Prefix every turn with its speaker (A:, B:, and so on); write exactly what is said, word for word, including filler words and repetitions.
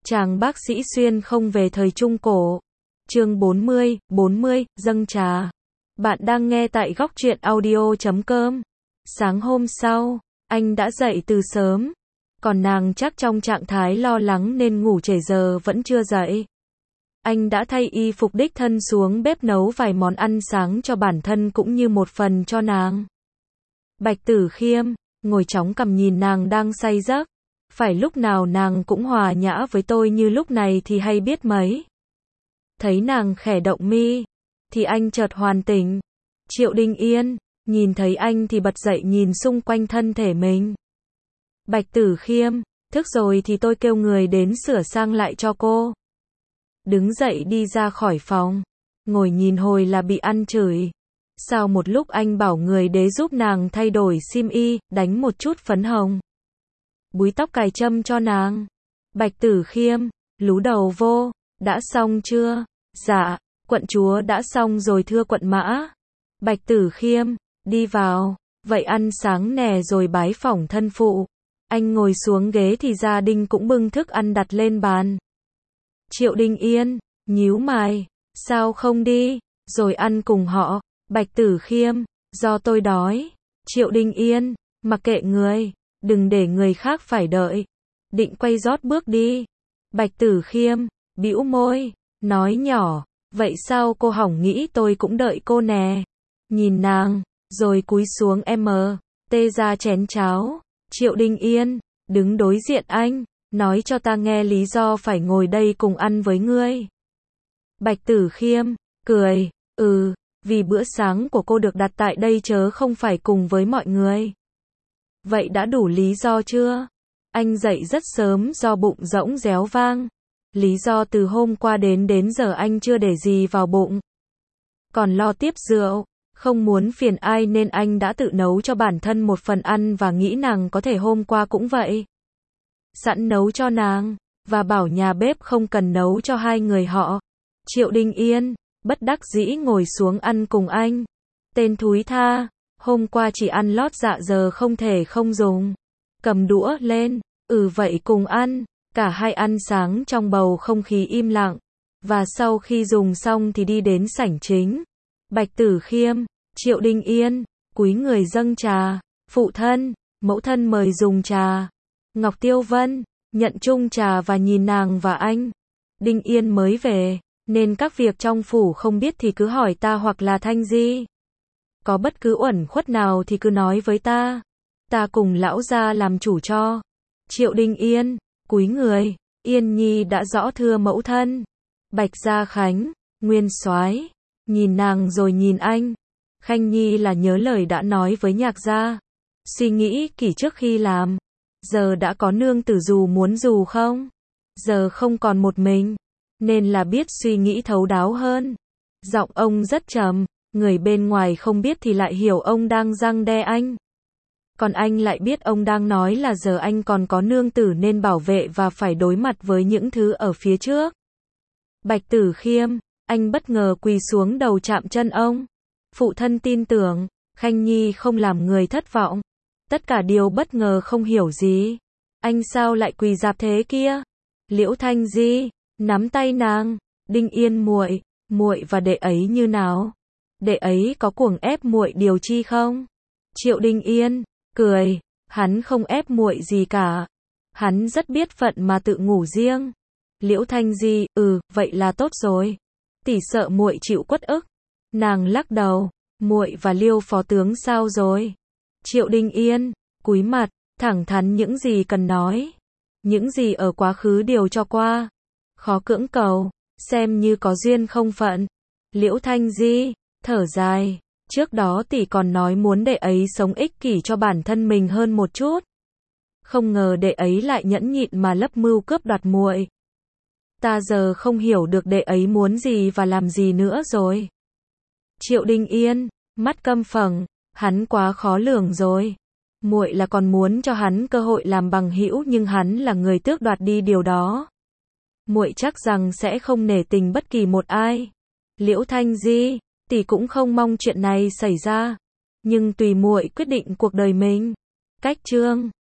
A: Chàng bác sĩ xuyên không về thời Trung Cổ. Chương bốn mươi, bốn mươi, dâng trà. Bạn đang nghe tại góc truyện audio chấm com. Sáng hôm sau, anh đã dậy từ sớm. Còn nàng chắc trong trạng thái lo lắng nên ngủ trễ giờ vẫn chưa dậy. Anh đã thay y phục đích thân xuống bếp nấu vài món ăn sáng cho bản thân cũng như một phần cho nàng. Bạch Tử Khiêm, ngồi chóng cằm nhìn nàng đang say giấc. Phải lúc nào nàng cũng hòa nhã với tôi như lúc này thì hay biết mấy. Thấy nàng khẽ động mi, thì anh chợt hoàn tỉnh. Triệu Đinh Yên, nhìn thấy anh thì bật dậy nhìn xung quanh thân thể mình. Bạch Tử Khiêm, thức rồi thì tôi kêu người đến sửa sang lại cho cô. Đứng dậy đi ra khỏi phòng, ngồi nhìn hồi là bị ăn chửi. Sau một lúc anh bảo người đến giúp nàng thay đổi xiêm y, đánh một chút phấn hồng. Búi tóc cài châm cho nàng. Bạch Tử Khiêm, lú đầu vô, đã xong chưa? Dạ, quận chúa đã xong rồi thưa quận mã. Bạch Tử Khiêm, đi vào, vậy ăn sáng nè rồi bái phỏng thân phụ. Anh ngồi xuống ghế thì gia đình cũng bưng thức ăn đặt lên bàn. Triệu Đinh Yên, nhíu mày, sao không đi, rồi ăn cùng họ? Bạch Tử Khiêm, do tôi đói. Triệu Đinh Yên, mặc kệ người, đừng để người khác phải đợi. Định quay rót bước đi. Bạch Tử Khiêm, bĩu môi, nói nhỏ, vậy sao cô hỏng nghĩ tôi cũng đợi cô nè. Nhìn nàng, rồi cúi xuống em tê ra chén cháo. Triệu Đinh Yên, đứng đối diện anh, nói cho ta nghe lý do phải ngồi đây cùng ăn với ngươi. Bạch Tử Khiêm, cười, ừ, vì bữa sáng của cô được đặt tại đây chớ không phải cùng với mọi người. Vậy đã đủ lý do chưa? Anh dậy rất sớm do bụng rỗng réo vang. Lý do từ hôm qua đến đến giờ anh chưa để gì vào bụng. Còn lo tiếp rượu, không muốn phiền ai nên anh đã tự nấu cho bản thân một phần ăn và nghĩ nàng có thể hôm qua cũng vậy. Sẵn nấu cho nàng, và bảo nhà bếp không cần nấu cho hai người họ. Triệu Đinh Yên, bất đắc dĩ ngồi xuống ăn cùng anh. Tên thúi tha, hôm qua chỉ ăn lót dạ giờ không thể không dùng. Cầm đũa lên, ừ vậy cùng ăn. Cả hai ăn sáng trong bầu không khí im lặng. Và sau khi dùng xong thì đi đến sảnh chính. Bạch Tử Khiêm, Triệu Đinh Yên, cúi người dâng trà. Phụ thân, mẫu thân mời dùng trà. Ngọc Tiêu Vân, nhận chung trà và nhìn nàng và anh. Đinh Yên mới về, nên các việc trong phủ không biết thì cứ hỏi ta hoặc là Thanh Di. Có bất cứ uẩn khuất nào thì cứ nói với ta. Ta cùng lão gia làm chủ cho. Triệu Đinh Yên, cúi người, Yên Nhi đã rõ thưa mẫu thân. Bạch Gia Khánh, Nguyên Soái, nhìn nàng rồi nhìn anh. Khanh Nhi là nhớ lời đã nói với Nhạc gia. Suy nghĩ kỹ trước khi làm. Giờ đã có nương tử dù muốn dù không. Giờ không còn một mình. Nên là biết suy nghĩ thấu đáo hơn. Giọng ông rất trầm. Người bên ngoài không biết thì lại hiểu ông đang răn đe anh. Còn anh lại biết ông đang nói là giờ anh còn có nương tử nên bảo vệ và phải đối mặt với những thứ ở phía trước. Bạch Tử Khiêm, anh bất ngờ quỳ xuống đầu chạm chân ông. Phụ thân tin tưởng, Khanh Nhi không làm người thất vọng. Tất cả điều bất ngờ không hiểu gì. Anh sao lại quỳ rạp thế kia? Liễu Thanh Di, nắm tay nàng. Đinh Yên muội, muội và đệ ấy như nào? Đệ ấy có cuồng ép muội điều chi không? Triệu Đinh Yên cười, hắn không ép muội gì cả. Hắn rất biết phận mà tự ngủ riêng. Liễu Thanh Di, ừ, vậy là tốt rồi. Tỷ sợ muội chịu quất ức. Nàng lắc đầu, muội và Liêu phó tướng sao rồi? Triệu Đinh Yên, cúi mặt, thẳng thắn những gì cần nói. Những gì ở quá khứ đều cho qua. Khó cưỡng cầu, xem như có duyên không phận. Liễu Thanh Di, thở dài. Trước đó tỷ còn nói muốn đệ ấy sống ích kỷ cho bản thân mình hơn một chút. Không ngờ đệ ấy lại nhẫn nhịn mà lấp mưu cướp đoạt muội. Ta giờ không hiểu được đệ ấy muốn gì và làm gì nữa rồi. Triệu Đinh Yên, mắt căm phẳng, hắn quá khó lường rồi. Muội là còn muốn cho hắn cơ hội làm bằng hữu nhưng hắn là người tước đoạt đi điều đó. Muội chắc rằng sẽ không nể tình bất kỳ một ai. Liễu Thanh Di, tỷ cũng không mong chuyện này xảy ra, nhưng tùy muội quyết định cuộc đời mình. Cách chương